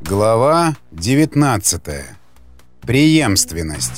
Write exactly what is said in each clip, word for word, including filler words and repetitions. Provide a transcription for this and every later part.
Глава девятнадцатая. Преемственность.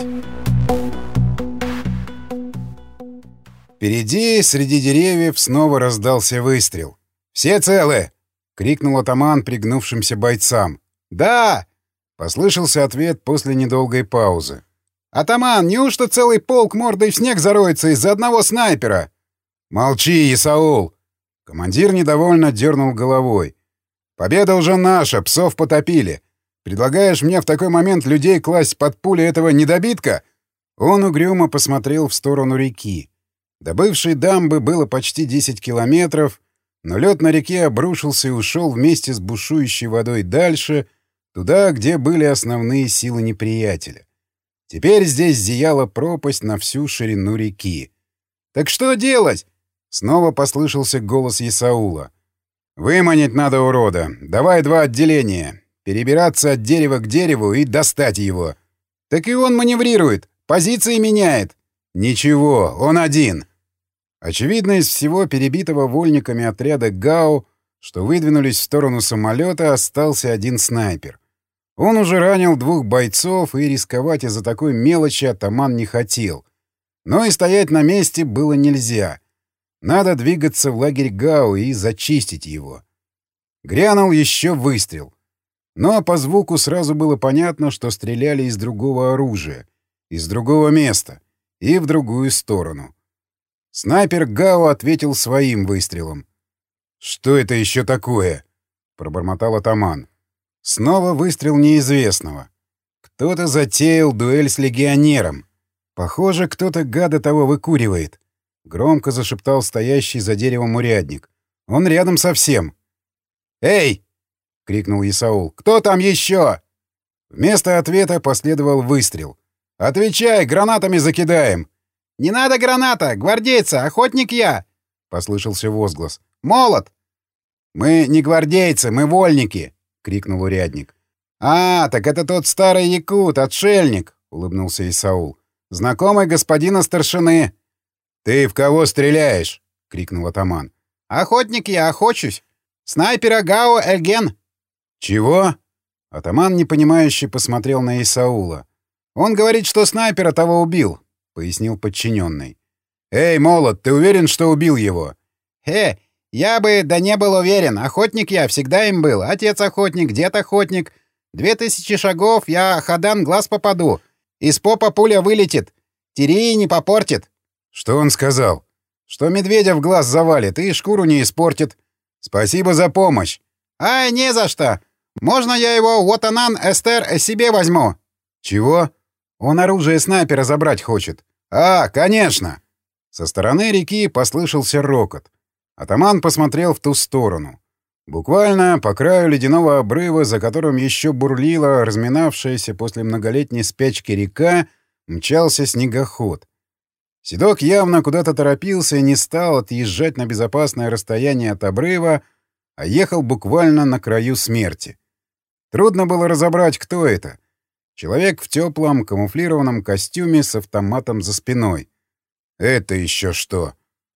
Впереди, среди деревьев, снова раздался выстрел. «Все целы?» — крикнул атаман пригнувшимся бойцам. «Да!» — послышался ответ после недолгой паузы. «Атаман, неужто целый полк мордой в снег зароется из-за одного снайпера?» «Молчи, Исаул!» Командир недовольно дернул головой. «Победа уже наша, псов потопили. Предлагаешь мне в такой момент людей класть под пули этого недобитка?» Он угрюмо посмотрел в сторону реки. До бывшей дамбы было почти десять километров, но лед на реке обрушился и ушел вместе с бушующей водой дальше, туда, где были основные силы неприятеля. Теперь здесь зияла пропасть на всю ширину реки. «Так что делать?» — снова послышался голос Исаула. «Выманить надо урода. Давай два отделения. Перебираться от дерева к дереву и достать его». «Так и он маневрирует. Позиции меняет». «Ничего, он один». Очевидно, из всего перебитого вольниками отряда ГАУ, что выдвинулись в сторону самолета, остался один снайпер. Он уже ранил двух бойцов, и рисковать из-за такой мелочи атаман не хотел. Но и стоять на месте было нельзя. Надо двигаться в лагерь ГАУ и зачистить его. Грянул еще выстрел. Но по звуку сразу было понятно, что стреляли из другого оружия, из другого места и в другую сторону. Снайпер ГАУ ответил своим выстрелом. «Что это еще такое?» — пробормотал атаман. Снова выстрел неизвестного. Кто-то затеял дуэль с легионером. Похоже, кто-то гада того выкуривает. Громко зашептал стоящий за деревом урядник. Он рядом совсем. «Эй!» — крикнул Исаул. «Кто там еще?» Вместо ответа последовал выстрел. «Отвечай, гранатами закидаем!» «Не надо граната! Гвардейца! Охотник я!» — послышался возглас. «Молот!» «Мы не гвардейцы, мы вольники!» — крикнул урядник. «А, так это тот старый якут, отшельник!» — улыбнулся Исаул. «Знакомый господина старшины!» «Ты в кого стреляешь?» — крикнул атаман. «Охотник я, охочусь! Снайпера Гао Эльген!» «Чего?» — атаман непонимающе посмотрел на Исаула. «Он говорит, что снайпера того убил», — пояснил подчиненный. «Эй, молот, ты уверен, что убил его?» «Э, я бы да не был уверен. Охотник я, всегда им был. Отец охотник, дед охотник. Две тысячи шагов, я ходан глаз попаду. Из попа пуля вылетит. Терии не попортит». «Что он сказал?» «Что медведя в глаз завалит и шкуру не испортит». «Спасибо за помощь». «Ай, не за что. Можно я его Уотанан Эстер себе возьму?» «Чего?» «Он оружие снайпера забрать хочет». «А, конечно!» Со стороны реки послышался рокот. Атаман посмотрел в ту сторону. Буквально по краю ледяного обрыва, за которым еще бурлила разминавшаяся после многолетней спячки река, мчался снегоход. Седок явно куда-то торопился и не стал отъезжать на безопасное расстояние от обрыва, а ехал буквально на краю смерти. Трудно было разобрать, кто это. Человек в теплом камуфлированном костюме с автоматом за спиной. Это еще что?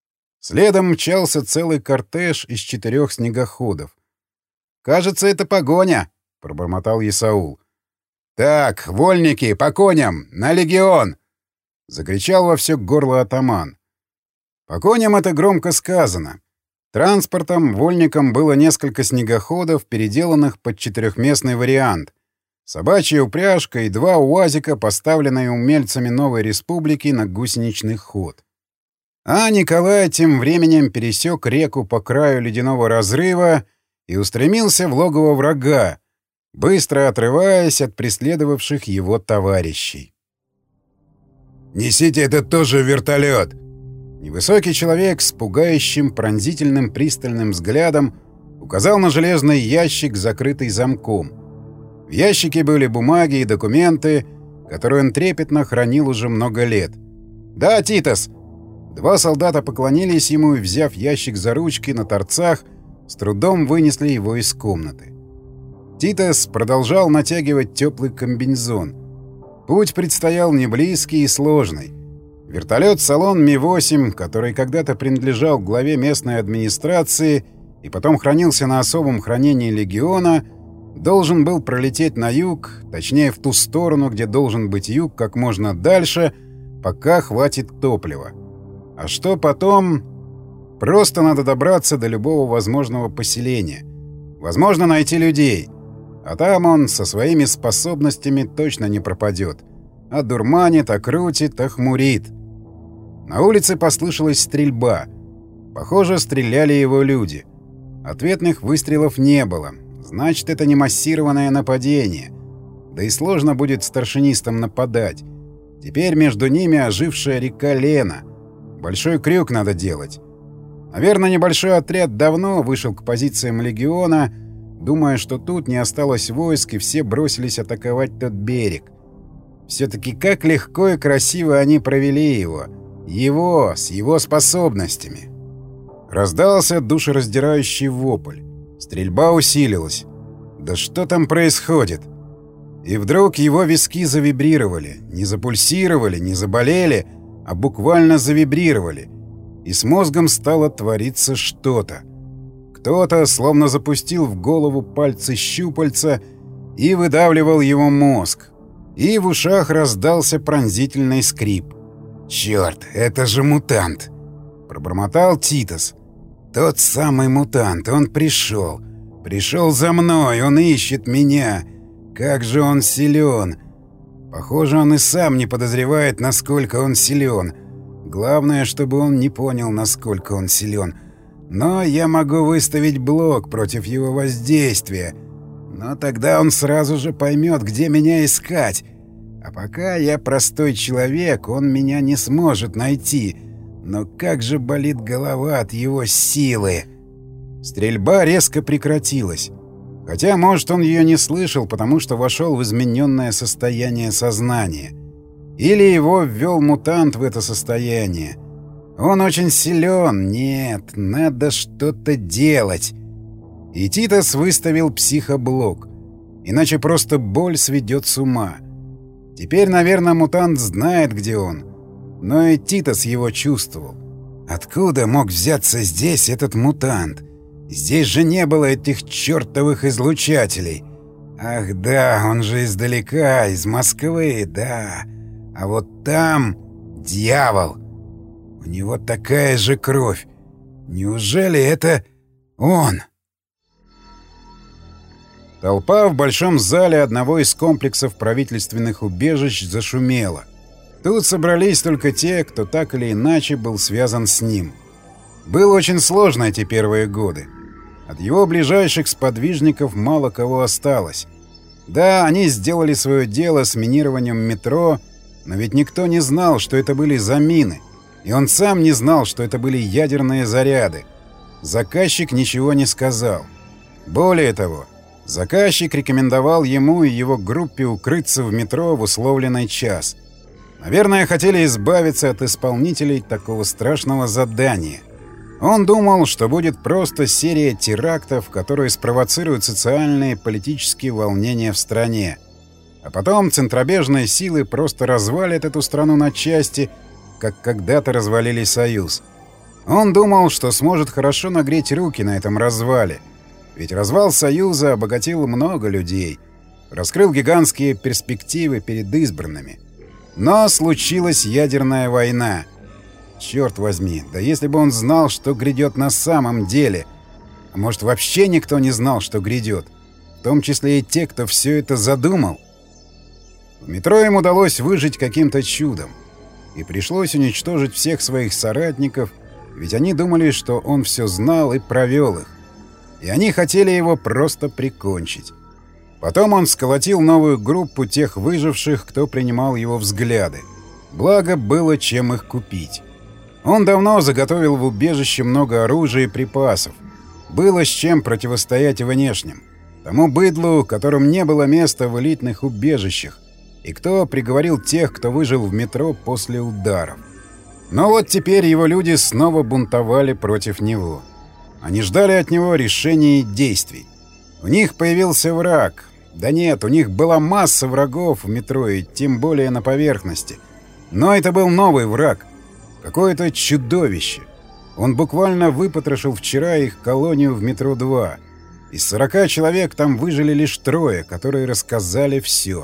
Следом мчался целый кортеж из четырех снегоходов. «Кажется, это погоня», — пробормотал Исаул. «Так, вольники, по коням, на легион!» — закричал во все горло атаман. По коням это громко сказано. Транспортом, вольникам было несколько снегоходов, переделанных под четырехместный вариант. Собачья упряжка и два УАЗика, поставленные умельцами Новой Республики на гусеничный ход. А Николай тем временем пересек реку по краю ледяного разрыва и устремился в логово врага, быстро отрываясь от преследовавших его товарищей. «Несите это тоже в вертолет!» Невысокий человек с пугающим пронзительным пристальным взглядом указал на железный ящик, закрытый замком. В ящике были бумаги и документы, которые он трепетно хранил уже много лет. «Да, Титос!» Два солдата поклонились ему и, взяв ящик за ручки на торцах, с трудом вынесли его из комнаты. Титос продолжал натягивать теплый комбинезон. Путь предстоял неблизкий и сложный. Вертолет-салон Ми восемь, который когда-то принадлежал главе местной администрации и потом хранился на особом хранении легиона, Должен был пролететь на юг, точнее в ту сторону, где должен быть юг, как можно дальше, пока хватит топлива. А что потом? Просто надо добраться до любого возможного поселения. Возможно, найти людей. А там он со своими способностями точно не пропадет. Одурманит, окрутит, охмурит. На улице послышалась стрельба. Похоже, стреляли его люди. Ответных выстрелов не было. Значит, это не массированное нападение. Да и сложно будет старшинистам нападать. Теперь между ними ожившая река Лена. Большой крюк надо делать. Наверное, небольшой отряд давно вышел к позициям легиона, думая, что тут не осталось войск, и все бросились атаковать тот берег. Все-таки как легко и красиво они провели его. Его, с его способностями. Раздался душераздирающий вопль. Стрельба усилилась. Да что там происходит? И вдруг его виски завибрировали. Не запульсировали, не заболели, а буквально завибрировали. И с мозгом стало твориться что-то. Кто-то словно запустил в голову пальцы щупальца и выдавливал его мозг. И в ушах раздался пронзительный скрип. «Чёрт, это же мутант!» — пробормотал Титос. «Тот самый мутант, он пришел. Пришел за мной, он ищет меня. Как же он силен! Похоже, он и сам не подозревает, насколько он силен. Главное, чтобы он не понял, насколько он силен. Но я могу выставить блок против его воздействия. Но тогда он сразу же поймет, где меня искать. А пока я простой человек, он меня не сможет найти. Но как же болит голова от его силы!» Стрельба резко прекратилась. Хотя, может, он ее не слышал, потому что вошел в измененное состояние сознания. Или его ввел мутант в это состояние. Он очень силен. Нет, надо что-то делать. И Титос выставил психоблок. Иначе просто боль сведет с ума. Теперь, наверное, мутант знает, где он. Но и Титос его чувствовал. Откуда мог взяться здесь этот мутант? Здесь же не было этих чертовых излучателей. Ах да, он же издалека, из Москвы, да. А вот там дьявол. У него такая же кровь. Неужели это он? Толпа в большом зале одного из комплексов правительственных убежищ зашумела. Тут собрались только те, кто так или иначе был связан с ним. Было очень сложно эти первые годы. От его ближайших сподвижников мало кого осталось. Да, они сделали свое дело с минированием метро, но ведь никто не знал, что это были за мины. И он сам не знал, что это были ядерные заряды. Заказчик ничего не сказал. Более того, заказчик рекомендовал ему и его группе укрыться в метро в условленный час. Наверное, хотели избавиться от исполнителей такого страшного задания. Он думал, что будет просто серия терактов, которые спровоцируют социальные и политические волнения в стране. А потом центробежные силы просто развалят эту страну на части, как когда-то развалили Союз. Он думал, что сможет хорошо нагреть руки на этом развале. Ведь развал Союза обогатил много людей, раскрыл гигантские перспективы перед избранными. Но случилась ядерная война. Черт возьми, да если бы он знал, что грядет на самом деле. А может, вообще никто не знал, что грядет. В том числе и те, кто все это задумал. В метро им удалось выжить каким-то чудом. И пришлось уничтожить всех своих соратников, ведь они думали, что он все знал и провел их. И они хотели его просто прикончить. Потом он сколотил новую группу тех выживших, кто принимал его взгляды. Благо, было чем их купить. Он давно заготовил в убежище много оружия и припасов. Было с чем противостоять внешним. Тому быдлу, которым не было места в элитных убежищах, и кто приговорил тех, кто выжил в метро после ударов. Но вот теперь его люди снова бунтовали против него. Они ждали от него решений и действий. У них появился враг. Да нет, у них была масса врагов в метро, и тем более на поверхности. Но это был новый враг. Какое-то чудовище. Он буквально выпотрошил вчера их колонию в метро два. Из сорока человек там выжили лишь трое, которые рассказали все.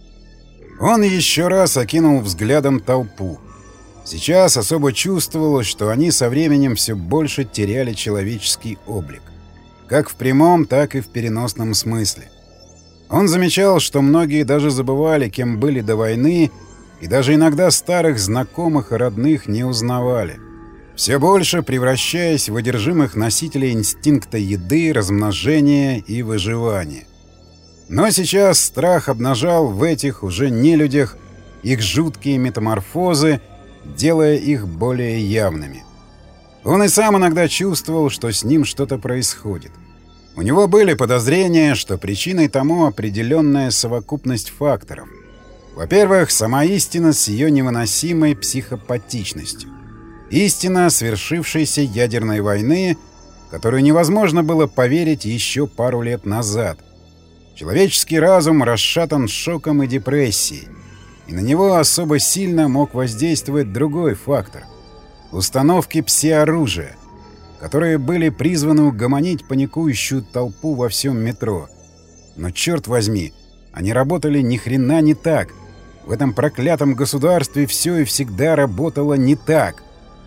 Он еще раз окинул взглядом толпу. Сейчас особо чувствовалось, что они со временем все больше теряли человеческий облик. Как в прямом, так и в переносном смысле. Он замечал, что многие даже забывали, кем были до войны, и даже иногда старых знакомых и родных не узнавали, все больше превращаясь в одержимых носителей инстинкта еды, размножения и выживания. Но сейчас страх обнажал в этих уже нелюдях их жуткие метаморфозы, делая их более явными. Он и сам иногда чувствовал, что с ним что-то происходит. У него были подозрения, что причиной тому определенная совокупность факторов. Во-первых, сама истина с ее невыносимой психопатичностью. Истина свершившейся ядерной войны, в которую невозможно было поверить еще пару лет назад. Человеческий разум расшатан шоком и депрессией, и на него особо сильно мог воздействовать другой фактор — установки пси-оружия, которые были призваны угомонить паникующую толпу во всем метро. Но, черт возьми, они работали ни хрена не так. В этом проклятом государстве все и всегда работало не так.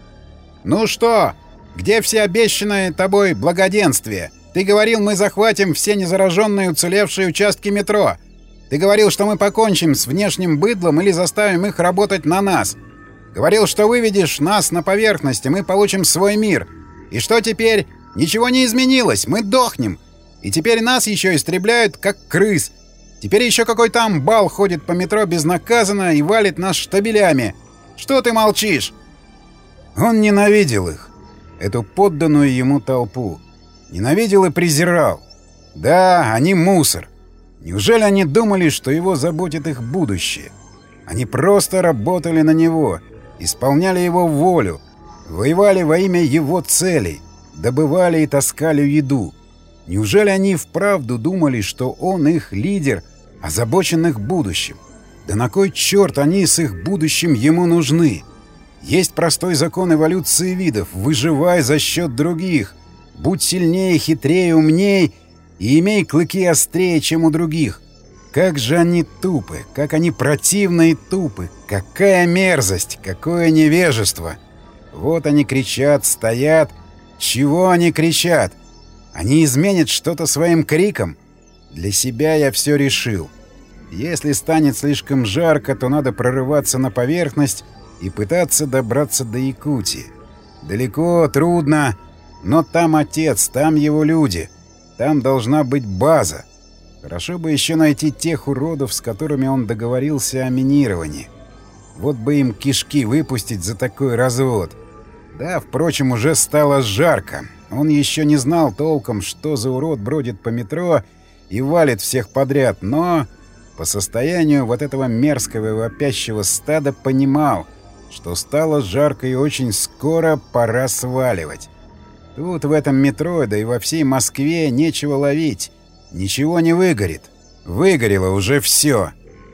«Ну что, где все обещанное тобой благоденствие? Ты говорил, мы захватим все незараженные уцелевшие участки метро. Ты говорил, что мы покончим с внешним быдлом или заставим их работать на нас. Говорил, что выведешь нас на поверхность, и мы получим свой мир. И что теперь? Ничего не изменилось, мы дохнем. И теперь нас еще истребляют, как крыс. Теперь еще какой-то амбал ходит по метро безнаказанно и валит нас штабелями. Что ты молчишь?» Он ненавидел их, эту подданную ему толпу. Ненавидел и презирал. Да, они мусор. Неужели они думали, что его заботит их будущее? Они просто работали на него, исполняли его волю, воевали во имя его целей, добывали и таскали еду. Неужели они вправду думали, что он их лидер, озабочен их будущим? Да на кой черт они с их будущим ему нужны? Есть простой закон эволюции видов — выживай за счет других, будь сильнее, хитрее, умней и имей клыки острее, чем у других. Как же они тупы, как они противны и тупы, какая мерзость, какое невежество! Вот они кричат, стоят. Чего они кричат? Они изменят что-то своим криком? Для себя я все решил. Если станет слишком жарко, то надо прорываться на поверхность и пытаться добраться до Якутии. Далеко, трудно, но там отец, там его люди. Там должна быть база. Хорошо бы еще найти тех уродов, с которыми он договорился о минировании. Вот бы им кишки выпустить за такой развод. Да, впрочем, уже стало жарко. Он еще не знал толком, что за урод бродит по метро и валит всех подряд, но по состоянию вот этого мерзкого и вопящего стада понимал, что стало жарко и очень скоро пора сваливать. Тут в этом метро, да и во всей Москве нечего ловить. Ничего не выгорит. Выгорело уже все.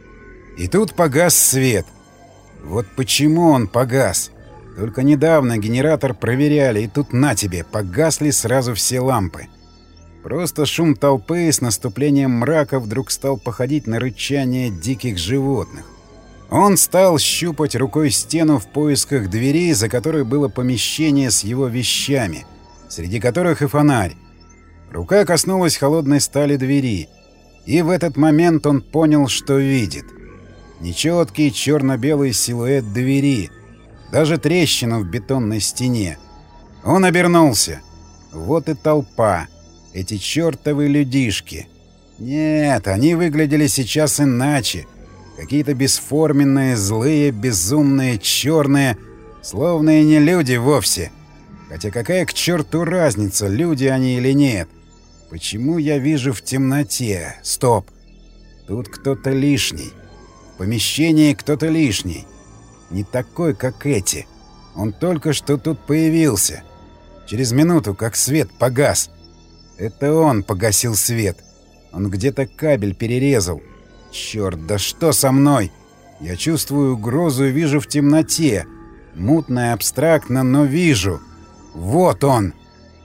И тут погас свет. Вот почему он погас. Только недавно генератор проверяли, и тут на тебе, погасли сразу все лампы. Просто шум толпы с наступлением мрака вдруг стал походить на рычание диких животных. Он стал щупать рукой стену в поисках двери, за которой было помещение с его вещами, среди которых и фонарь. Рука коснулась холодной стали двери, и в этот момент он понял, что видит. Нечеткий черно-белый силуэт двери, даже трещину в бетонной стене. Он обернулся. Вот и толпа. Эти чертовы людишки. Нет, они выглядели сейчас иначе. Какие-то бесформенные, злые, безумные, черные, словно и не люди вовсе. Хотя какая к черту разница, люди они или нет? Почему я вижу в темноте? Стоп! Тут кто-то лишний. В помещении кто-то лишний. Не такой, как эти. Он только что тут появился. Через минуту, как свет погас. Это он погасил свет. Он где-то кабель перерезал. Черт, да что со мной? Я чувствую угрозу и вижу в темноте. Мутно и абстрактно, но вижу. Вот он!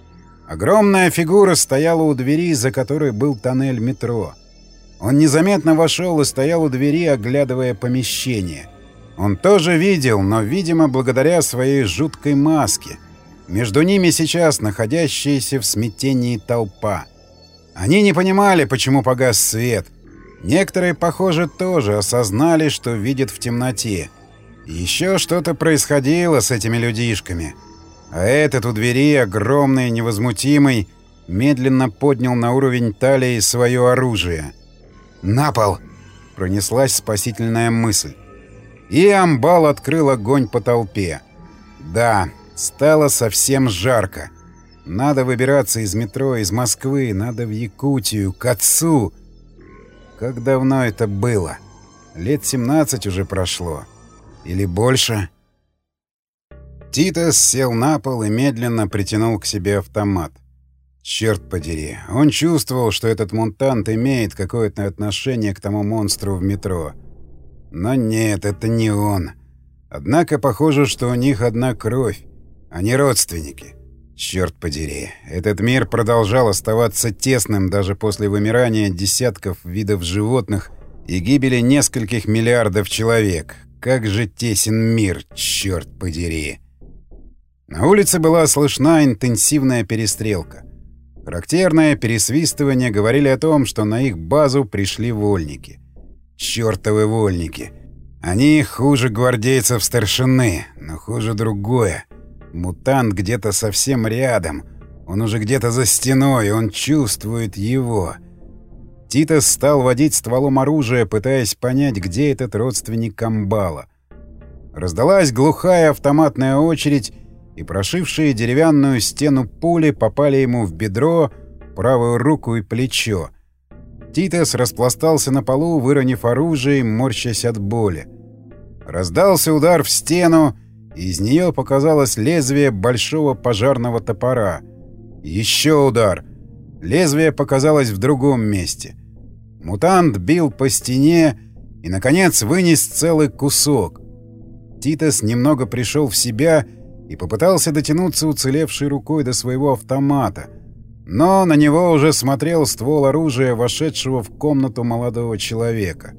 Огромная фигура стояла у двери, за которой был тоннель метро. Он незаметно вошел и стоял у двери, оглядывая помещение. Он тоже видел, но, видимо, благодаря своей жуткой маске. Между ними сейчас находящаяся в смятении толпа. Они не понимали, почему погас свет. Некоторые, похоже, тоже осознали, что видят в темноте. Еще что-то происходило с этими людишками. А этот у двери, огромный, невозмутимый, медленно поднял на уровень талии свое оружие. «На пол!» — пронеслась спасительная мысль. И амбал открыл огонь по толпе. Да, стало совсем жарко. Надо выбираться из метро, из Москвы, надо в Якутию, к отцу. Как давно это было? Лет семнадцать уже прошло. Или больше? Титос сел на пол и медленно притянул к себе автомат. Черт подери, он чувствовал, что этот мутант имеет какое-то отношение к тому монстру в метро. Но нет, это не он. Однако похоже, что у них одна кровь. Они родственники. Черт подери, этот мир продолжал оставаться тесным даже после вымирания десятков видов животных и гибели нескольких миллиардов человек. Как же тесен мир, черт подери. На улице была слышна интенсивная перестрелка. Характерное пересвистывание говорили о том, что на их базу пришли вольники. Чёртовы вольники. Они хуже гвардейцев старшины, но хуже другое. Мутант где-то совсем рядом. Он уже где-то за стеной, он чувствует его. Титос стал водить стволом оружия, пытаясь понять, где этот родственник амбала. Раздалась глухая автоматная очередь, и прошившие деревянную стену пули попали ему в бедро, правую руку и плечо. Титос распластался на полу, выронив оружие, морщась от боли. Раздался удар в стену, и из нее показалось лезвие большого пожарного топора. Еще удар. Лезвие показалось в другом месте. Мутант бил по стене и, наконец, вынес целый кусок. Титос немного пришел в себя и попытался дотянуться уцелевшей рукой до своего автомата, но на него уже смотрел ствол оружия вошедшего в комнату молодого человека.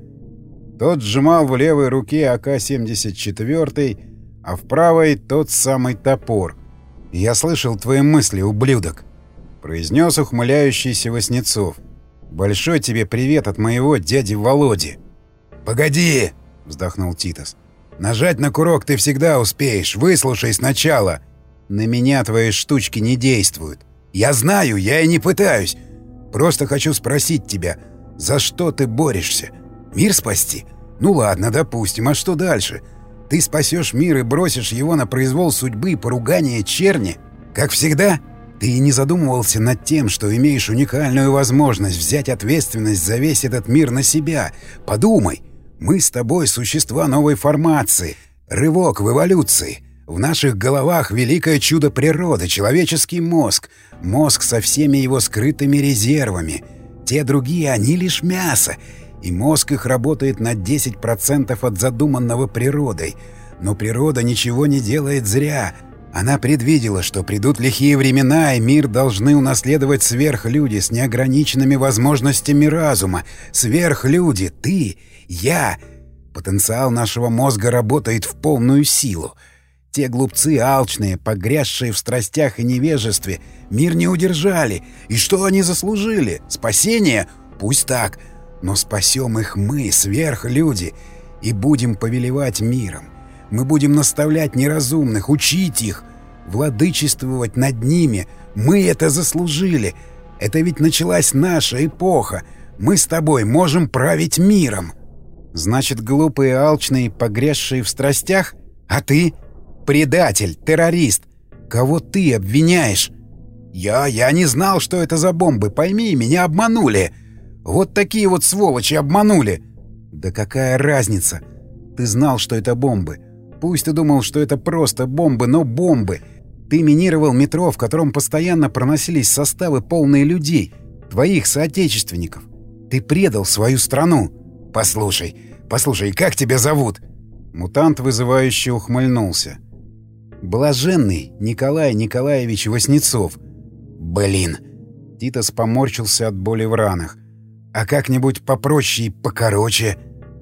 Тот сжимал в левой руке а ка семьдесят четыре, а в правой тот самый топор. «Я слышал твои мысли, ублюдок», — произнес ухмыляющийся Васнецов. «Большой тебе привет от моего дяди Володи». «Погоди!» — вздохнул Титос. «Нажать на курок ты всегда успеешь. Выслушай сначала. На меня твои штучки не действуют. Я знаю, я и не пытаюсь. Просто хочу спросить тебя, за что ты борешься? Мир спасти? Ну ладно, допустим. А что дальше? Ты спасешь мир и бросишь его на произвол судьбы и поругание черни? Как всегда? Ты и не задумывался над тем, что имеешь уникальную возможность взять ответственность за весь этот мир на себя. Подумай. Мы с тобой существа новой формации. Рывок в эволюции. В наших головах великое чудо природы, человеческий мозг. Мозг со всеми его скрытыми резервами. Те другие, они лишь мясо. И мозг их работает на десять процентов от задуманного природой. Но природа ничего не делает зря. Она предвидела, что придут лихие времена, и мир должны унаследовать сверхлюди с неограниченными возможностями разума. Сверхлюди, ты, я. Потенциал нашего мозга работает в полную силу. Те глупцы алчные, погрязшие в страстях и невежестве, мир не удержали. И что они заслужили? Спасение? Пусть так. Но спасем их мы, сверхлюди, и будем повелевать миром. Мы будем наставлять неразумных, учить их, владычествовать над ними. Мы это заслужили. Это ведь началась наша эпоха. Мы с тобой можем править миром. Значит, глупые, алчные, погрязшие в страстях? А ты? Предатель, террорист. Кого ты обвиняешь? Я... я не знал, что это за бомбы. Пойми, меня обманули. Вот такие вот сволочи обманули. Да какая разница? Ты знал, что это бомбы. Пусть ты думал, что это просто бомбы, но бомбы. Ты минировал метро, в котором постоянно проносились составы, полные людей, твоих соотечественников. Ты предал свою страну. Послушай, послушай, как тебя зовут? Мутант вызывающе ухмыльнулся. Блаженный Николай Николаевич Васнецов. Блин. Титос поморщился от боли в ранах. А как-нибудь попроще и покороче.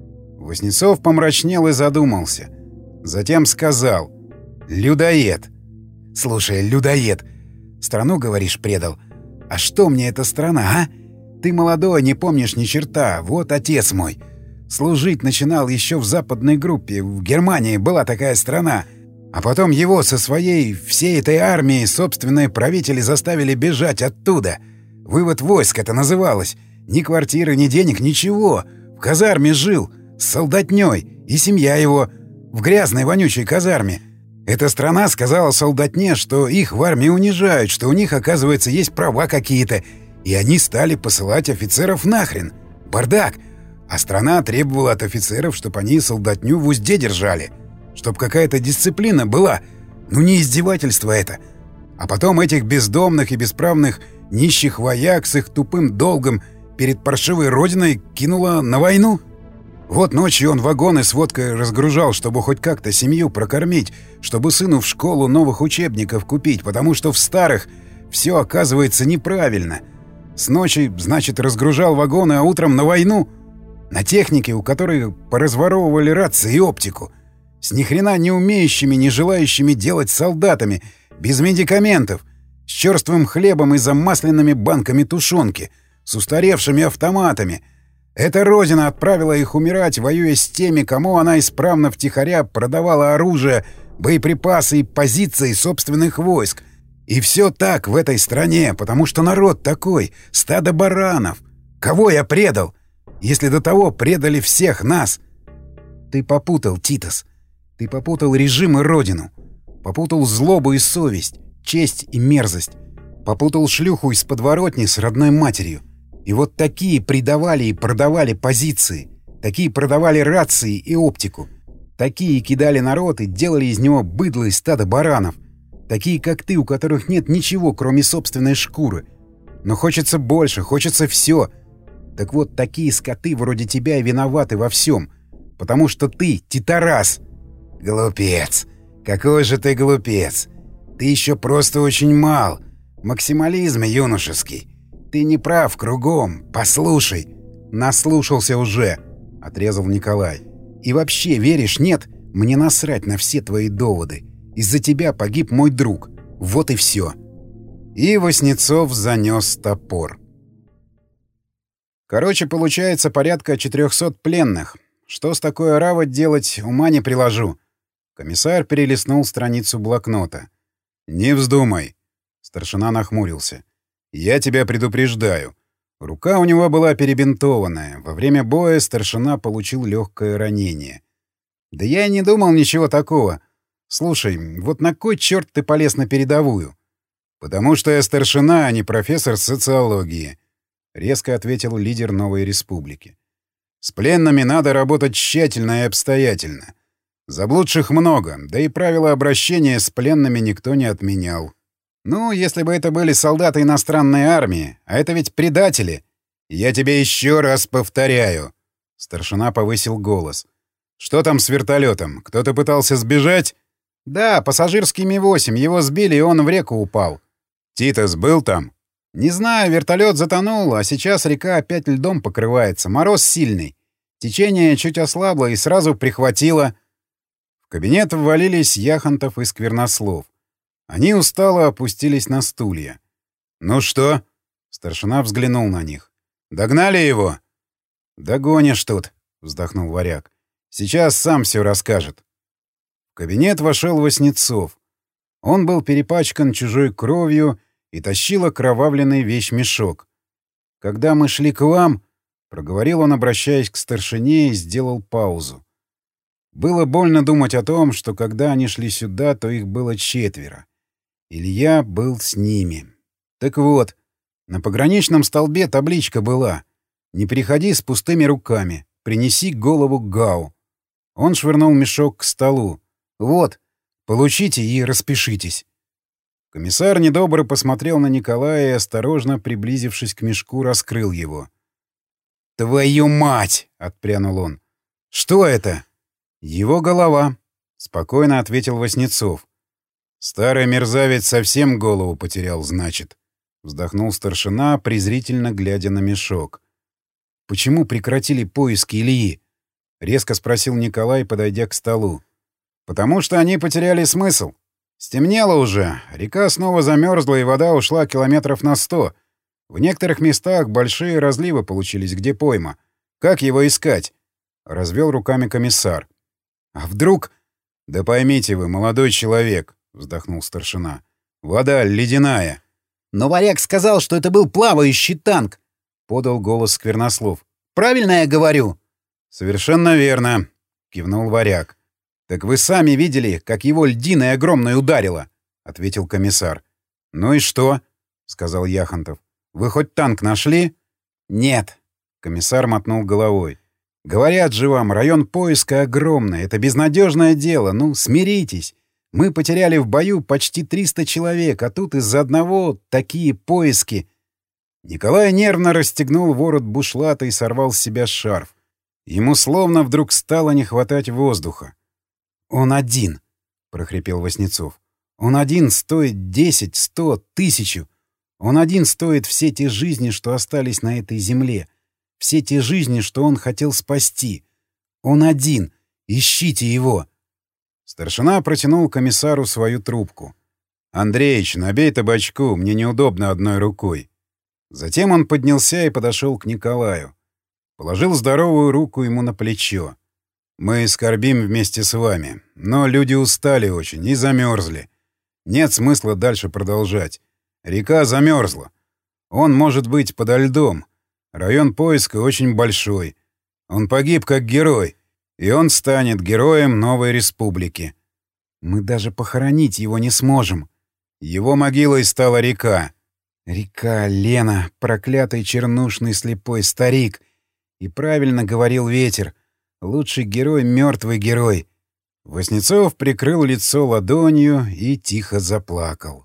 Воснецов помрачнел и задумался. Затем сказал: «Людоед». «Слушай, людоед, страну, говоришь, предал? А что мне эта страна, а? Ты молодой, не помнишь ни черта. Вот отец мой. Служить начинал еще в западной группе. В Германии была такая страна. А потом его со своей, всей этой армией собственные правители заставили бежать оттуда. Вывод войск это называлось. Ни квартиры, ни денег, ничего. В казарме жил, с солдатней, и семья его в грязной вонючей казарме. Эта страна сказала солдатне, что их в армии унижают, что у них, оказывается, есть права какие-то, и они стали посылать офицеров нахрен. Бардак. А страна требовала от офицеров, чтобы они солдатню в узде держали. Чтоб какая-то дисциплина была. Ну не издевательство это. А потом этих бездомных и бесправных нищих вояк с их тупым долгом перед паршивой родиной кинула на войну. Вот ночью он вагоны с водкой разгружал, чтобы хоть как-то семью прокормить, чтобы сыну в школу новых учебников купить, потому что в старых все оказывается неправильно. С ночи, значит, разгружал вагоны, а утром на войну. На технике, у которой поразворовывали рации и оптику. С ни хрена не умеющими, не желающими делать солдатами, без медикаментов, с черствым хлебом и замасленными банками тушенки, с устаревшими автоматами. Эта родина отправила их умирать, воюя с теми, кому она исправно втихаря продавала оружие, боеприпасы и позиции собственных войск. И все так в этой стране, потому что народ такой, стадо баранов. Кого я предал? Если до того предали всех нас. Ты попутал, Титос. Ты попутал режим и родину. Попутал злобу и совесть, честь и мерзость. Попутал шлюху из подворотни с родной матерью. И вот такие предавали и продавали позиции. Такие продавали рации и оптику. Такие кидали народ и делали из него быдло и стадо баранов. Такие, как ты, у которых нет ничего, кроме собственной шкуры. Но хочется больше, хочется все. Так вот, такие скоты вроде тебя и виноваты во всем. Потому что ты титарас. Глупец. Какой же ты глупец. Ты еще просто очень мал. Максимализм юношеский. Ты не прав кругом. Послушай. Наслушался уже, отрезал Николай. И вообще, веришь, нет? Мне насрать на все твои доводы. Из-за тебя погиб мой друг. Вот и все. И Воснецов занес топор. Короче, получается порядка четырехсот пленных. Что с такой оравой делать, ума не приложу. Комиссар перелистнул страницу блокнота. «Не вздумай!» Старшина нахмурился. «Я тебя предупреждаю. Рука у него была перебинтованная. Во время боя старшина получил легкое ранение». «Да я и не думал ничего такого. Слушай, вот на кой черт ты полез на передовую?» «Потому что я старшина, а не профессор социологии», — резко ответил лидер новой республики. «С пленными надо работать тщательно и обстоятельно. Заблудших много, да и правила обращения с пленными никто не отменял. Ну, если бы это были солдаты иностранной армии, а это ведь предатели. Я тебе еще раз повторяю». Старшина повысил голос. «Что там с вертолетом? Кто-то пытался сбежать?» «Да, пассажирский Ми восемь. Его сбили, и он в реку упал». «Титос был там?» «Не знаю, вертолет затонул, а сейчас река опять льдом покрывается. Мороз сильный. Течение чуть ослабло и сразу прихватило». В кабинет ввалились Яхонтов и Сквернослов. Они устало опустились на стулья. «Ну что?» — старшина взглянул на них. «Догнали его?» «Догонишь тут», — вздохнул Варяг. «Сейчас сам все расскажет». В кабинет вошел Воснецов. Он был перепачкан чужой кровью и тащил окровавленный вещмешок. «Когда мы шли к вам», — проговорил он, обращаясь к старшине, и сделал паузу. Было больно думать о том, что когда они шли сюда, то их было четверо. Илья был с ними. Так вот, на пограничном столбе табличка была: «Не приходи с пустыми руками, принеси голову к Гау». Он швырнул мешок к столу. «Вот, получите и распишитесь». Комиссар недобро посмотрел на Николая и, осторожно приблизившись к мешку, раскрыл его. «Твою мать!» — отпрянул он. «Что это?» «Его голова», — спокойно ответил Воснецов. «Старый мерзавец совсем голову потерял, значит». вздохнул старшина, презрительно глядя на мешок. «Почему прекратили поиски Ильи?» — резко спросил Николай, подойдя к столу. «Потому что они потеряли смысл. Стемнело уже, река снова замерзла, и вода ушла километров на сто. В некоторых местах большие разливы получились, где пойма. Как его искать?» — развел руками комиссар. «А вдруг...» «Да поймите вы, молодой человек», — вздохнул старшина. «Вода ледяная». «Но варяг сказал, что это был плавающий танк», — подал голос Сквернослов. «Правильно я говорю?» «Совершенно верно», — кивнул варяг. «Так вы сами видели, как его льдиной огромной ударило», — ответил комиссар. «Ну и что?» — сказал Яхонтов. «Вы хоть танк нашли?» «Нет», — комиссар мотнул головой. «Говорят же вам, район поиска огромный, это безнадежное дело, ну, смиритесь. Мы потеряли в бою почти триста человек, а тут из-за одного такие поиски». Николай нервно расстегнул ворот бушлата и сорвал с себя шарф. Ему словно вдруг стало не хватать воздуха. «Он один», — прохрипел Васнецов. «Он один стоит десять, сто, тысячу. Он один стоит все те жизни, что остались на этой земле. Все те жизни, что он хотел спасти. Он один. Ищите его». Старшина протянул комиссару свою трубку. «Андреич, набей табачку, мне неудобно одной рукой». Затем он поднялся и подошел к Николаю. Положил здоровую руку ему на плечо. «Мы скорбим вместе с вами, но люди устали очень и замерзли. Нет смысла дальше продолжать. Река замерзла. Он может быть подо льдом. Район поиска очень большой. Он погиб как герой, и он станет героем новой республики. Мы даже похоронить его не сможем. Его могилой стала река. Река, Лена, проклятый чернушный слепой старик. И правильно говорил ветер. Лучший герой — мертвый герой». Васнецов прикрыл лицо ладонью и тихо заплакал.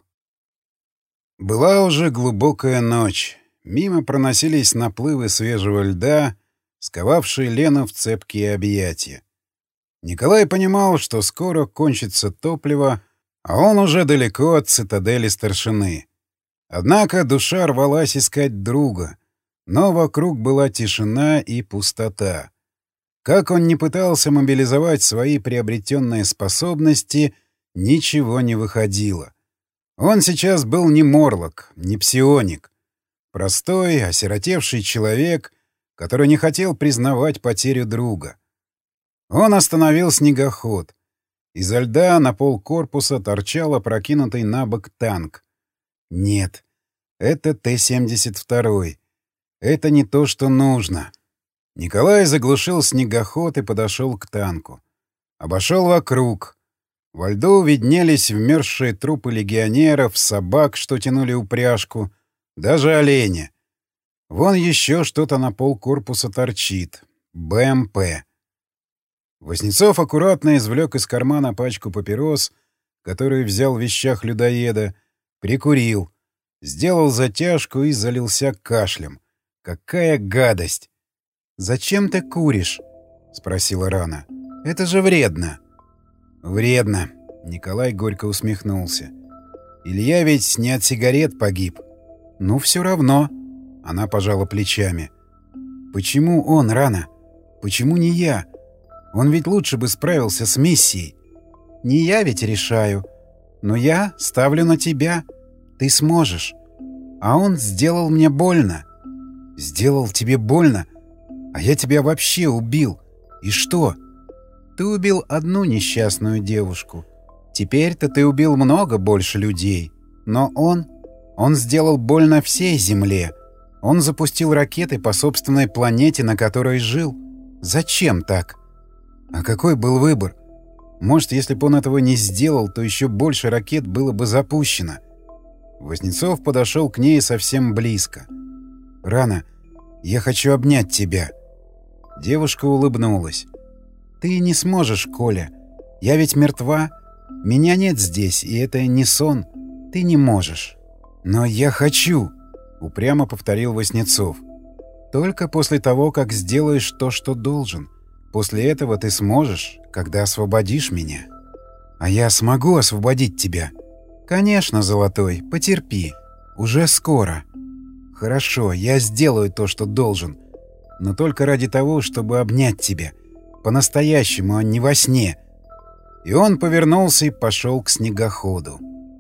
Была уже глубокая ночь. Мимо проносились наплывы свежего льда, сковавшие Лену в цепкие объятия. Николай понимал, что скоро кончится топливо, а он уже далеко от цитадели старшины. Однако душа рвалась искать друга, но вокруг была тишина и пустота. Как он ни пытался мобилизовать свои приобретенные способности, ничего не выходило. Он сейчас был не морлок, не псионик. Простой, осиротевший человек, который не хотел признавать потерю друга. Он остановил снегоход. Изо льда на пол корпуса торчал опрокинутый на бок танк. Нет, это Т семьдесят два. Это не то, что нужно. Николай заглушил снегоход и подошел к танку. Обошел вокруг. Во льду виднелись вмерзшие трупы легионеров, собак, что тянули упряжку, даже оленя. Вон еще что-то на пол корпуса торчит. БМП. Васнецов аккуратно извлек из кармана пачку папирос, которую взял в вещах людоеда, прикурил, сделал затяжку и залился кашлем. Какая гадость! «Зачем ты куришь?» — спросила Рана. «Это же вредно». «Вредно», — Николай горько усмехнулся. «Илья ведь не от сигарет погиб». «Ну, все равно», — она пожала плечами. «Почему он, Рана? Почему не я? Он ведь лучше бы справился с миссией. Не я ведь решаю, но я ставлю на тебя. Ты сможешь. А он сделал мне больно». «Сделал тебе больно? А я тебя вообще убил. И что?» «Ты убил одну несчастную девушку. Теперь-то ты убил много больше людей. Но он... Он сделал больно всей Земле. Он запустил ракеты по собственной планете, на которой жил. Зачем так? А какой был выбор? Может, если бы он этого не сделал, то еще больше ракет было бы запущено». Васнецов подошел к ней совсем близко. «Рана, я хочу обнять тебя». Девушка улыбнулась. «Ты не сможешь, Коля. Я ведь мертва. Меня нет здесь, и это не сон. Ты не можешь». «Но я хочу», — упрямо повторил Васнецов. «Только после того, как сделаешь то, что должен. После этого ты сможешь, когда освободишь меня». «А я смогу освободить тебя?» «Конечно, Золотой, потерпи». Уже скоро. Хорошо, я сделаю то, что должен. Но только ради того, чтобы обнять тебя. По-настоящему, а не во сне. И он повернулся и пошел к снегоходу.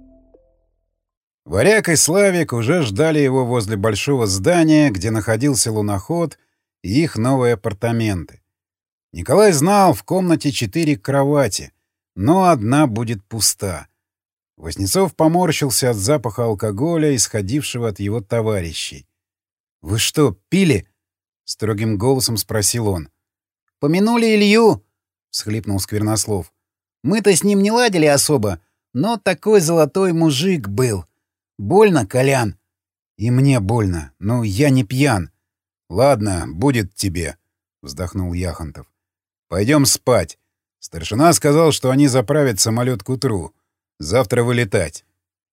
Варяг и Славик уже ждали его возле большого здания, где находился луноход и их новые апартаменты. Николай знал, в комнате четыре кровати, но одна будет пуста. Васнецов поморщился от запаха алкоголя, исходившего от его товарищей. «Вы что, пили?» — строгим голосом спросил он. «Помянули Илью!» — всхлипнул Сквернослов. «Мы-то с ним не ладили особо, но такой золотой мужик был. Больно, Колян?» «И мне больно, но я не пьян». «Ладно, будет тебе», — вздохнул Яхонтов. «Пойдем спать. Старшина сказал, что они заправят самолет к утру. Завтра вылетать».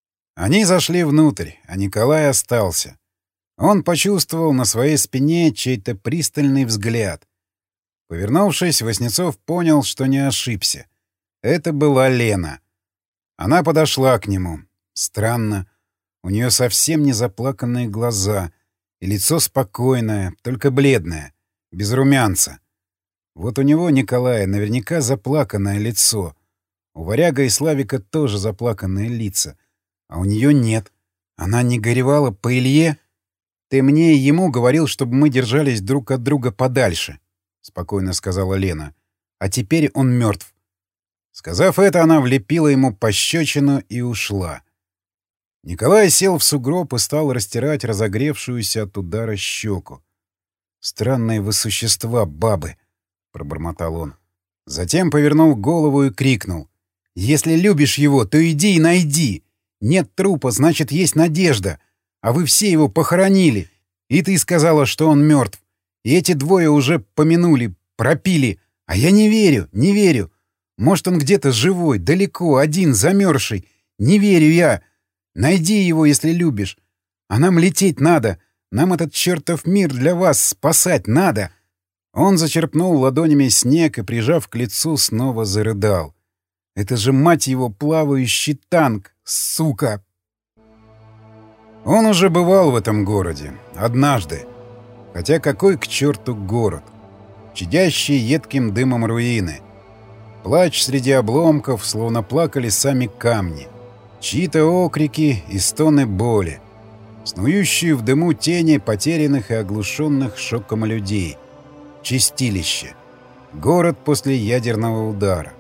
Они зашли внутрь, а Николай остался. Он почувствовал на своей спине чей-то пристальный взгляд. Повернувшись, Васнецов понял, что не ошибся. Это была Лена. Она подошла к нему. Странно. У нее совсем не заплаканные глаза, и лицо спокойное, только бледное, без румянца. Вот у него, Николая, наверняка заплаканное лицо. У Варяга и Славика тоже заплаканные лица. А у нее нет. Она не горевала по Илье? «Ты мне и ему говорил, чтобы мы держались друг от друга подальше», — спокойно сказала Лена. «А теперь он мертв». Сказав это, она влепила ему пощечину и ушла. Николай сел в сугроб и стал растирать разогревшуюся от удара щеку. «Странные вы существа, бабы», — пробормотал он. Затем повернул голову и крикнул. «Если любишь его, то иди и найди. Нет трупа, значит, есть надежда. А вы все его похоронили. И ты сказала, что он мертв. И эти двое уже помянули, пропили. А я не верю, не верю. Может, он где-то живой, далеко, один, замерзший. Не верю я. Найди его, если любишь. А нам лететь надо. Нам этот чертов мир для вас спасать надо». Он зачерпнул ладонями снег и, прижав к лицу, снова зарыдал. «Это же, мать его, плавающий танк, сука!» Он уже бывал в этом городе. Однажды. Хотя какой к черту город? Чадящие едким дымом руины. Плач среди обломков, словно плакали сами камни. Чьи-то окрики и стоны боли. Снующие в дыму тени потерянных и оглушенных шоком людей. Чистилище. Город после ядерного удара.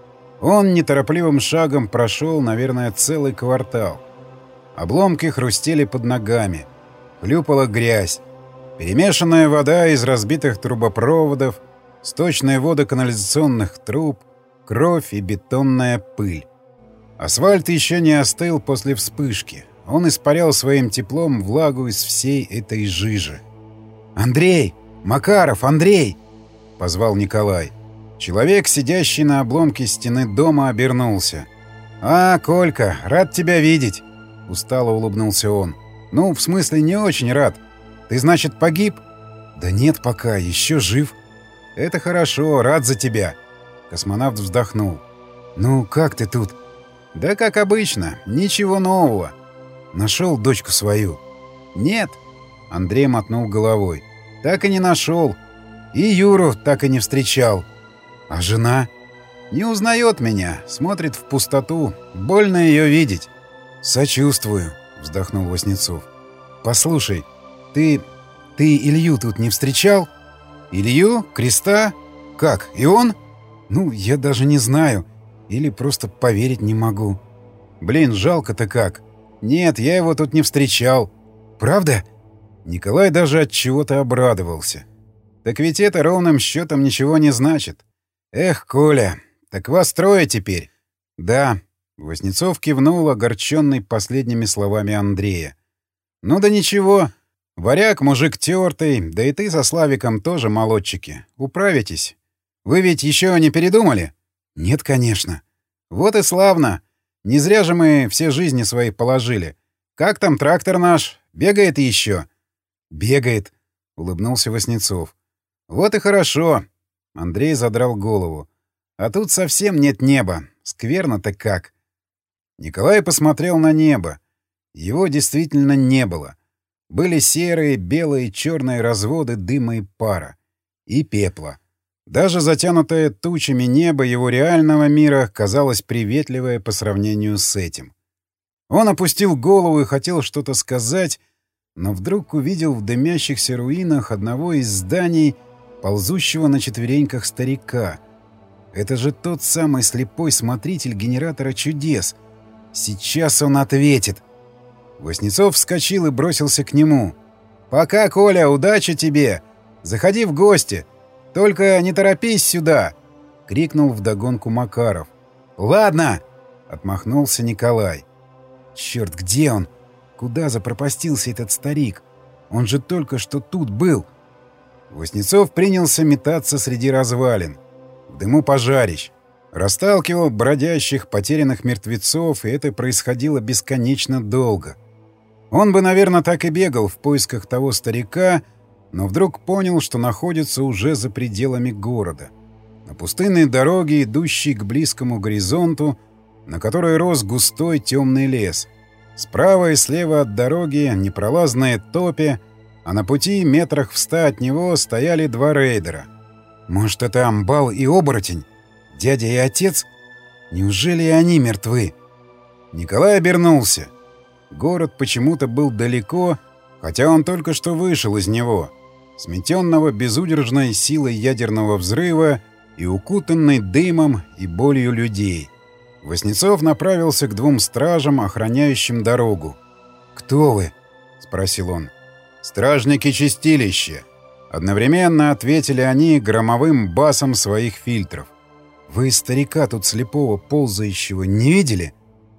Он неторопливым шагом прошел, наверное, целый квартал. Обломки хрустели под ногами. Хлюпала грязь. Перемешанная вода из разбитых трубопроводов, сточные воды канализационных труб, кровь и бетонная пыль. Асфальт еще не остыл после вспышки. Он испарял своим теплом влагу из всей этой жижи. «Андрей! Макаров! Андрей!» — позвал Николай. Человек, сидящий на обломке стены дома, обернулся. «А, Колька, рад тебя видеть!» — устало улыбнулся он. «Ну, в смысле, не очень рад. Ты, значит, погиб?» «Да нет пока, еще жив». «Это хорошо, рад за тебя». Космонавт вздохнул. «Ну, как ты тут?» «Да как обычно, ничего нового». «Нашел дочку свою?» «Нет», — Андрей мотнул головой. «Так и не нашел. И Юру так и не встречал. А жена?» «Не узнает меня, смотрит в пустоту. Больно ее видеть». «Сочувствую», — вздохнул Васнецов. «Послушай, ты... ты Илью тут не встречал?» «Илью? Креста? Как, и он?» «Ну, я даже не знаю. Или просто поверить не могу». «Блин, жалко-то как. Нет, я его тут не встречал». «Правда?» Николай даже от чего-то обрадовался. «Так ведь это ровным счетом ничего не значит. Эх, Коля, так вас трое теперь?» «Да». Васнецов кивнул, огорченный последними словами Андрея. «Ну да ничего. Варяг мужик тертый, да и ты со Славиком тоже молодчики. Управитесь. Вы ведь еще не передумали?» «Нет, конечно». «Вот и славно. Не зря же мы все жизни свои положили. Как там трактор наш? Бегает еще?» «Бегает», — улыбнулся Васнецов. «Вот и хорошо». Андрей задрал голову. «А тут совсем нет неба. Скверно-то как». Николай посмотрел на небо. Его действительно не было. Были серые, белые, черные разводы дыма и пара. И пепла. Даже затянутое тучами небо его реального мира казалось приветливое по сравнению с этим. Он опустил голову и хотел что-то сказать, но вдруг увидел в дымящихся руинах одного из зданий ползущего на четвереньках старика. Это же тот самый слепой смотритель генератора чудес. Сейчас он ответит. Васнецов вскочил и бросился к нему. «Пока, Коля, удачи тебе! Заходи в гости! Только не торопись сюда!» — крикнул вдогонку Макаров. «Ладно!» — отмахнулся Николай. «Черт, где он? Куда запропастился этот старик? Он же только что тут был!» Васнецов принялся метаться среди развалин. В дыму пожарищ. Расталкивал бродящих, потерянных мертвецов, и это происходило бесконечно долго. Он бы, наверное, так и бегал в поисках того старика, но вдруг понял, что находится уже за пределами города. На пустынной дороге, идущей к близкому горизонту, на которой рос густой темный лес. Справа и слева от дороги непролазные топи, а на пути метрах в ста от него стояли два рейдера. Может, это Амбал и Оборотень? Дядя и отец? Неужели и они мертвы? Николай обернулся. Город почему-то был далеко, хотя он только что вышел из него, сметенного безудержной силой ядерного взрыва и укутанный дымом и болью людей. Васнецов направился к двум стражам, охраняющим дорогу. «Кто вы?» — спросил он. «Стражники чистилища». Одновременно ответили они громовым басом своих фильтров. «Вы старика тут слепого ползающего не видели?»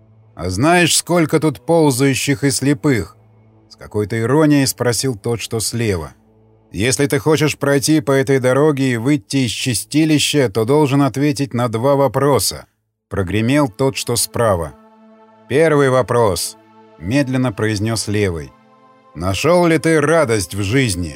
«А знаешь, сколько тут ползающих и слепых?» С какой-то иронией спросил тот, что слева. «Если ты хочешь пройти по этой дороге и выйти из чистилища, то должен ответить на два вопроса», — прогремел тот, что справа. «Первый вопрос», — медленно произнес левый. «Нашел ли ты радость в жизни?»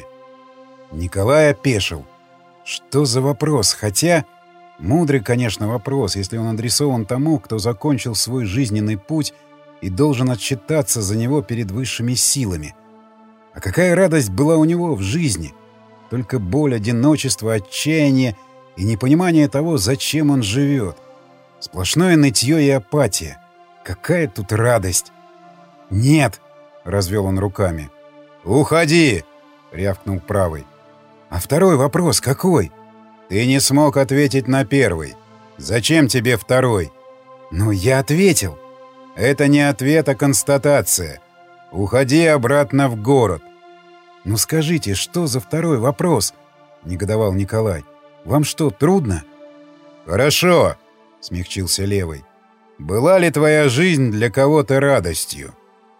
Николай опешил. Что за вопрос? Хотя... Мудрый, конечно, вопрос, если он адресован тому, кто закончил свой жизненный путь и должен отчитаться за него перед высшими силами. А какая радость была у него в жизни? Только боль, одиночество, отчаяние и непонимание того, зачем он живет. Сплошное нытье и апатия. Какая тут радость? «Нет!» — развел он руками. «Уходи!» — рявкнул правый. «А второй вопрос какой?» «Ты не смог ответить на первый. Зачем тебе второй?» «Ну, я ответил». «Это не ответ, а констатация. Уходи обратно в город». «Ну скажите, что за второй вопрос?» — негодовал Николай. «Вам что, трудно?» «Хорошо», — смягчился левый. «Была ли твоя жизнь для кого-то радостью?»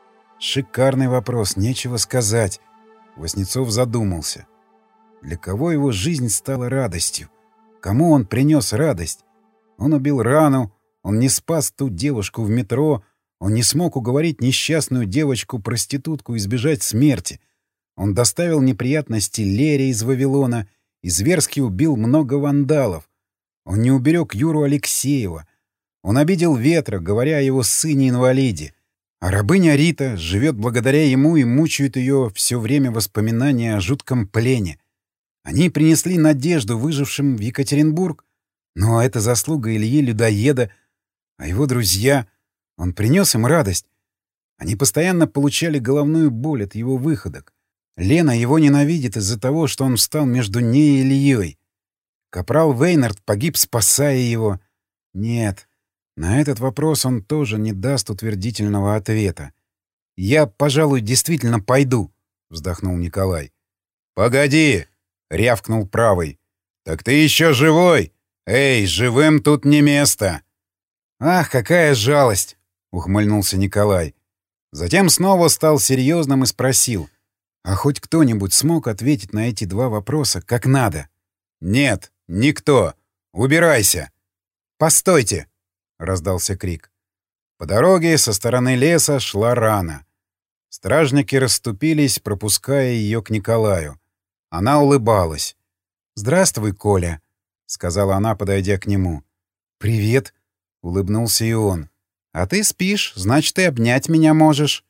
Шикарный вопрос, нечего сказать. Васнецов задумался. Для кого его жизнь стала радостью? Кому он принес радость? Он убил Рану, он не спас ту девушку в метро, он не смог уговорить несчастную девочку-проститутку избежать смерти. Он доставил неприятности Лере из Вавилона и зверски убил много вандалов. Он не уберег Юру Алексеева. Он обидел Ветра, говоря о его сыне-инвалиде. А рабыня Рита живет благодаря ему и мучают ее все время воспоминания о жутком плене. Они принесли надежду выжившим в Екатеринбург, но это заслуга Ильи-людоеда, а его друзья... Он принес им радость. Они постоянно получали головную боль от его выходок. Лена его ненавидит из-за того, что он встал между ней и Ильей. Капрал Вейнард погиб, спасая его. Нет, на этот вопрос он тоже не даст утвердительного ответа. «Я, пожалуй, действительно пойду», — вздохнул Николай. «Погоди!» — рявкнул правый. «Так ты еще живой? Эй, живым тут не место!» «Ах, какая жалость!» — ухмыльнулся Николай. Затем снова стал серьезным и спросил. «А хоть кто-нибудь смог ответить на эти два вопроса как надо?» «Нет, никто. Убирайся!» «Постойте!» — раздался крик. По дороге со стороны леса шла Рана. Стражники расступились, пропуская ее к Николаю. Она улыбалась. «Здравствуй, Коля», — сказала она, подойдя к нему. «Привет», — улыбнулся и он. «А ты спишь, значит, и обнять меня можешь».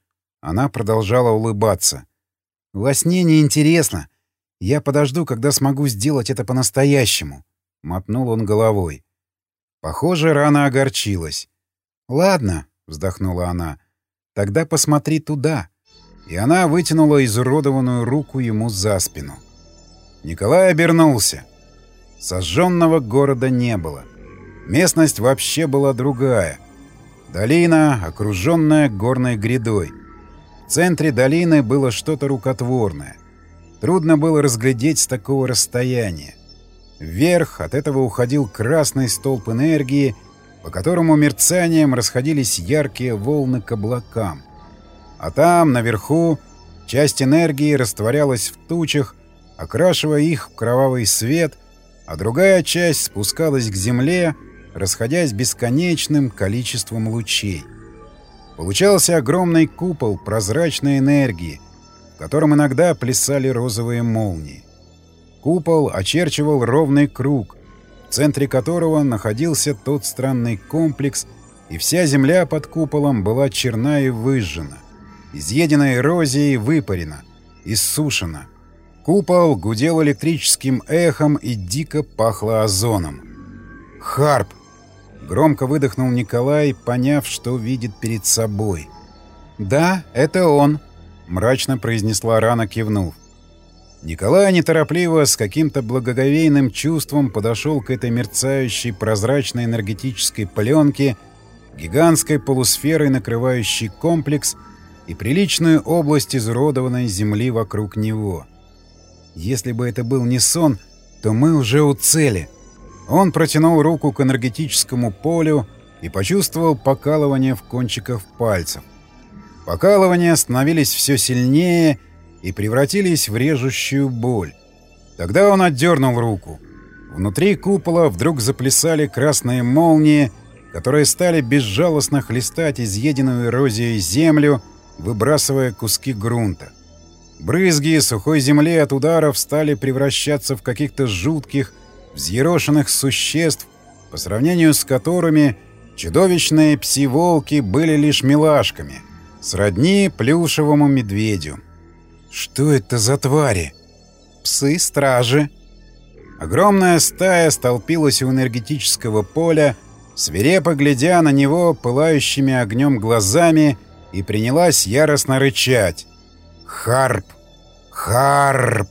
Она продолжала улыбаться. «Во сне неинтересно. Я подожду, когда смогу сделать это по-настоящему», — мотнул он головой. Похоже, Рана огорчилась. «Ладно», — вздохнула она, — «тогда посмотри туда». И она вытянула изуродованную руку ему за спину. Николай обернулся. Сожженного города не было. Местность вообще была другая. Долина, окруженная горной грядой. В центре долины было что-то рукотворное. Трудно было разглядеть с такого расстояния. Вверх от этого уходил красный столб энергии, по которому мерцанием расходились яркие волны к облакам. А там, наверху, часть энергии растворялась в тучах, окрашивая их в кровавый свет, а другая часть спускалась к земле, расходясь бесконечным количеством лучей. Получался огромный купол прозрачной энергии, в котором иногда плясали розовые молнии. Купол очерчивал ровный круг, в центре которого находился тот странный комплекс, и вся земля под куполом была черна и выжжена, изъедена эрозией, выпарена, иссушена. Купол гудел электрическим эхом и дико пахло озоном. «Харп!» — громко выдохнул Николай, поняв, что видит перед собой. «Да, это он», — мрачно произнесла Рана, кивнув. Николай неторопливо, с каким-то благоговейным чувством подошел к этой мерцающей прозрачной энергетической пленке, гигантской полусферой, накрывающей комплекс и приличную область изуродованной земли вокруг него. Если бы это был не сон, то мы уже у цели. Он протянул руку к энергетическому полю и почувствовал покалывание в кончиках пальцев. Покалывания становились все сильнее и превратились в режущую боль. Тогда он отдернул руку. Внутри купола вдруг заплясали красные молнии, которые стали безжалостно хлестать изъеденную эрозией землю, выбрасывая куски грунта. Брызги сухой земли от ударов стали превращаться в каких-то жутких, взъерошенных существ, по сравнению с которыми чудовищные пси-волки были лишь милашками, сродни плюшевому медведю. Что это за твари? Псы-стражи. Огромная стая столпилась у энергетического поля, свирепо глядя на него пылающими огнем глазами, и принялась яростно рычать. «Харп! Харп!»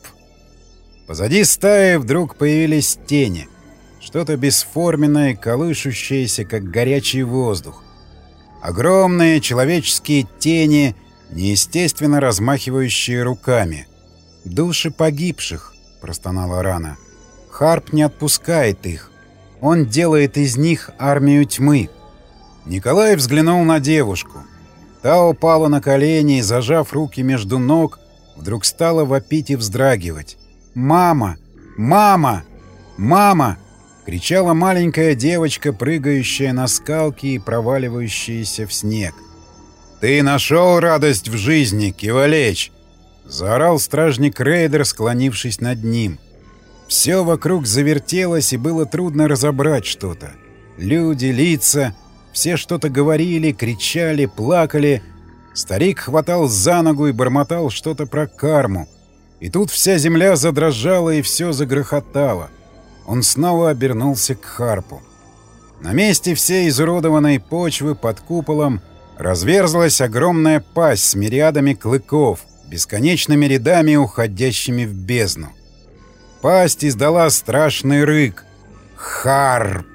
Позади стаи вдруг появились тени. Что-то бесформенное, колышущееся, как горячий воздух. Огромные человеческие тени, неестественно размахивающие руками. «Души погибших», — простонала Рана. «Харп не отпускает их. Он делает из них армию тьмы». Николай взглянул на девушку. Та упала на колени и, зажав руки между ног, вдруг стала вопить и вздрагивать. «Мама! Мама! Мама!» — кричала маленькая девочка, прыгающая на скалки и проваливающаяся в снег. «Ты нашел радость в жизни, Кивалеч!» — заорал стражник Рейдер, склонившись над ним. Все вокруг завертелось, и было трудно разобрать что-то. Люди, лица, все что-то говорили, кричали, плакали. Старик хватал за ногу и бормотал что-то про карму. И тут вся земля задрожала, и все загрохотало. Он снова обернулся к Харпу. На месте всей изуродованной почвы под куполом разверзлась огромная пасть с мириадами клыков, бесконечными рядами, уходящими в бездну. Пасть издала страшный рык. «Харп!»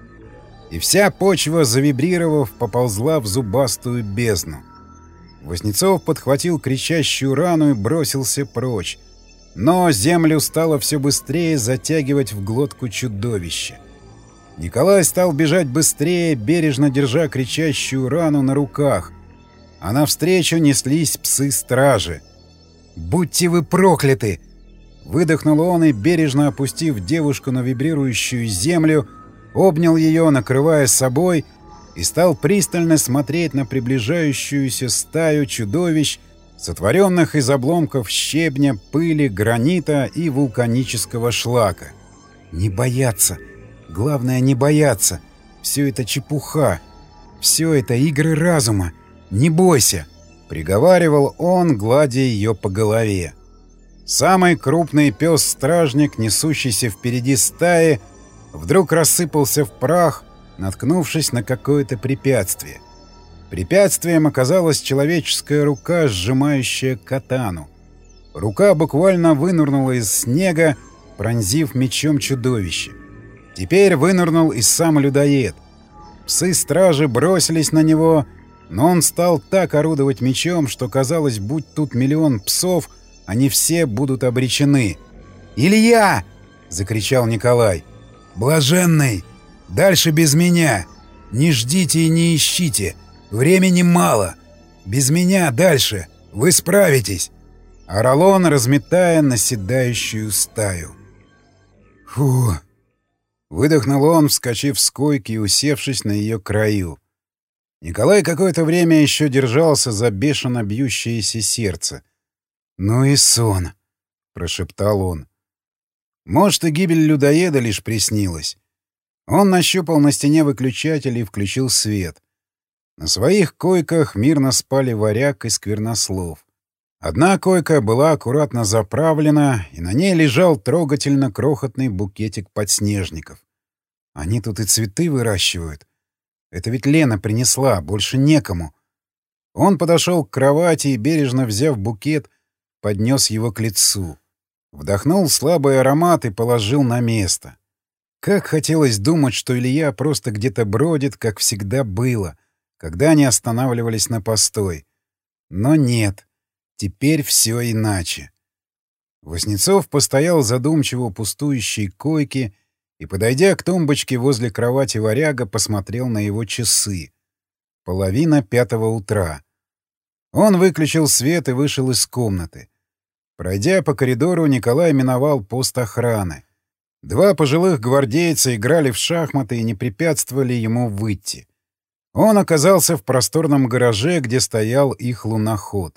И вся почва, завибрировав, поползла в зубастую бездну. Воснецов подхватил кричащую Рану и бросился прочь. Но землю стало все быстрее затягивать в глотку чудовища. Николай стал бежать быстрее, бережно держа кричащую Рану на руках. А навстречу неслись псы-стражи. «Будьте вы прокляты!» Выдохнул он и, бережно опустив девушку на вибрирующую землю, обнял ее, накрывая собой, и стал пристально смотреть на приближающуюся стаю чудовищ, сотворенных из обломков щебня, пыли, гранита и вулканического шлака. «Не бояться! Главное, не бояться! Все это чепуха! Все это игры разума! Не бойся!» — приговаривал он, гладя ее по голове. Самый крупный пес-стражник, несущийся впереди стаи, вдруг рассыпался в прах, наткнувшись на какое-то препятствие. Препятствием оказалась человеческая рука, сжимающая катану. Рука буквально вынырнула из снега, пронзив мечом чудовище. Теперь вынырнул и сам людоед. Псы-стражи бросились на него, но он стал так орудовать мечом, что казалось, будь тут миллион псов, они все будут обречены. «Илья!» — закричал Николай. «Блаженный! Дальше без меня! Не ждите и не ищите! Времени мало! Без меня дальше! Вы справитесь!» Орал он, разметая наседающую стаю. «Фу!» — выдохнул он, вскочив с койки и усевшись на ее краю. Николай какое-то время еще держался за бешено бьющееся сердце. «Ну и сон!» — прошептал он. Может, и гибель людоеда лишь приснилась. Он нащупал на стене выключатель и включил свет. На своих койках мирно спали Варяг и Сквернослов. Одна койка была аккуратно заправлена, и на ней лежал трогательно крохотный букетик подснежников. Они тут и цветы выращивают. Это ведь Лена принесла, больше некому. Он подошел к кровати и, бережно взяв букет, поднес его к лицу. Вдохнул слабый аромат и положил на место. Как хотелось думать, что Илья просто где-то бродит, как всегда было, когда они останавливались на постой. Но нет, теперь все иначе. Васнецов постоял задумчиво у пустующей койки и, подойдя к тумбочке возле кровати Варяга, посмотрел на его часы. Половина пятого утра. Он выключил свет и вышел из комнаты. Пройдя по коридору, Николай миновал пост охраны. Два пожилых гвардейца играли в шахматы и не препятствовали ему выйти. Он оказался в просторном гараже, где стоял их луноход.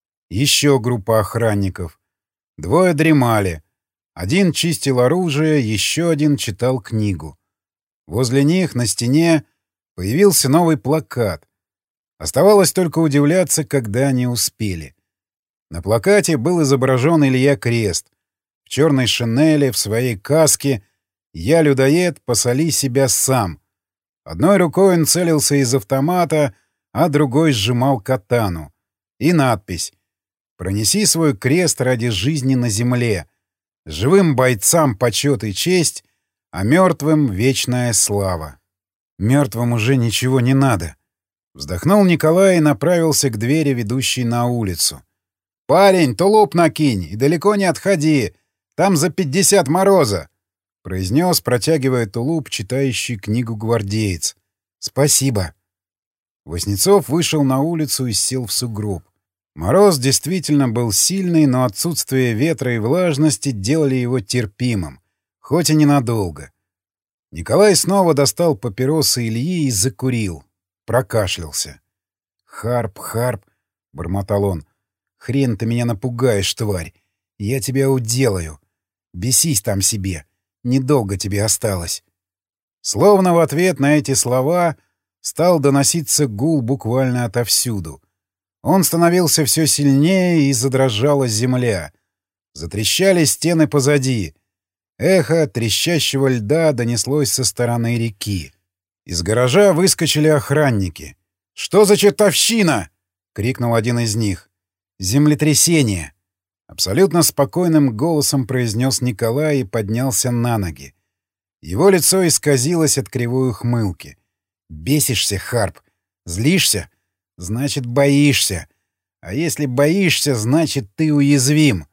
Еще группа охранников. Двое дремали. Один чистил оружие, еще один читал книгу. Возле них на стене появился новый плакат. Оставалось только удивляться, когда они успели. На плакате был изображен Илья Крест. В черной шинели, в своей каске «Я, людоед, посоли себя сам». Одной рукой он целился из автомата, а другой сжимал катану. И надпись «Пронеси свой крест ради жизни на земле. Живым бойцам почет и честь, а мертвым вечная слава». Мертвым уже ничего не надо. Вздохнул Николай и направился к двери, ведущей на улицу. «Парень, тулуп накинь и далеко не отходи. Там за пятьдесят мороза», — произнес, протягивая тулуп, читающий книгу гвардеец. «Спасибо». Васнецов вышел на улицу и сел в сугроб. Мороз действительно был сильный, но отсутствие ветра и влажности делали его терпимым, хоть и ненадолго. Николай снова достал папиросы Ильи и закурил. Прокашлялся. «Харп, Харп», — бормотал он, — «хрен ты меня напугаешь, тварь. Я тебя уделаю. Бесись там себе. Недолго тебе осталось». Словно в ответ на эти слова стал доноситься гул буквально отовсюду. Он становился все сильнее, и задрожала земля. Затрещали стены позади. Эхо трещащего льда донеслось со стороны реки. Из гаража выскочили охранники. «Что за чертовщина?» — крикнул один из них. «Землетрясение!» — абсолютно спокойным голосом произнес Николай и поднялся на ноги. Его лицо исказилось от кривой ухмылки. «Бесишься, Харп? Злишься? Значит, боишься. А если боишься, значит, ты уязвим».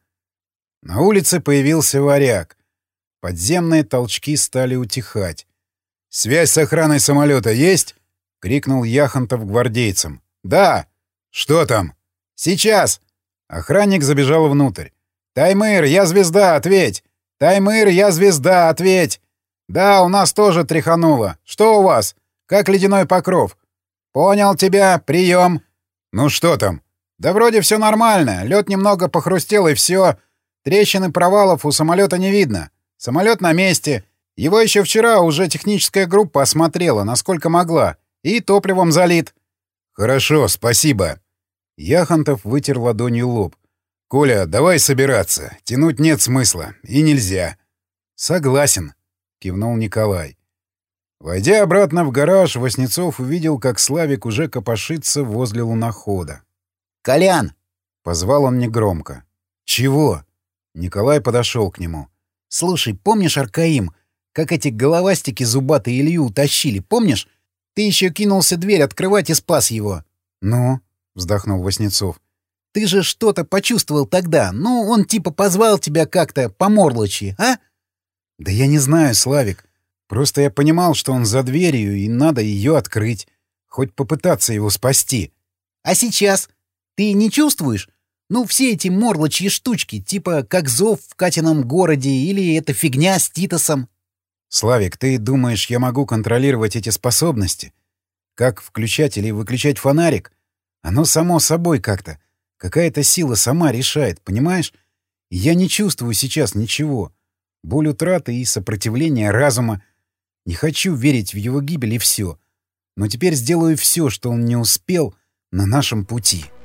На улице появился Варяг. Подземные толчки стали утихать. «Связь с охраной самолета есть?» — крикнул Яхонтов гвардейцам. «Да!» «Что там?» «Сейчас!» Охранник забежал внутрь. «Таймыр, я звезда, ответь! Таймыр, я звезда, ответь! Да, у нас тоже тряхануло. Что у вас? Как ледяной покров?» «Понял тебя, прием!» «Ну что там?» «Да вроде все нормально. Лед немного похрустел и все. Трещин и провалов у самолета не видно. Самолет на месте. Его еще вчера уже техническая группа осмотрела, насколько могла. И топливом залит». «Хорошо, спасибо». Яхонтов вытер ладонью лоб. «Коля, давай собираться. Тянуть нет смысла. И нельзя». «Согласен», — кивнул Николай. Войдя обратно в гараж, Васнецов увидел, как Славик уже копошится возле лунохода. «Колян!» — позвал он негромко. «Чего?» Николай подошел к нему. «Слушай, помнишь, Аркаим, как эти головастики зубатые Илью утащили, помнишь? Ты еще кинулся дверь открывать и спас его». «Ну?» — вздохнул Васнецов. «Ты же что-то почувствовал тогда. Ну, он типа позвал тебя как-то по-морлочи, а?» «Да я не знаю, Славик. Просто я понимал, что он за дверью, и надо ее открыть. Хоть попытаться его спасти». «А сейчас? Ты не чувствуешь? Ну, все эти морлочьи штучки, типа как зов в Катином городе или эта фигня с Титосом». «Славик, ты думаешь, я могу контролировать эти способности? Как включать или выключать фонарик? Оно само собой как-то. Какая-то сила сама решает, понимаешь? И я не чувствую сейчас ничего. Боль утраты и сопротивление разума. Не хочу верить в его гибель и все. Но теперь сделаю все, что он не успел на нашем пути».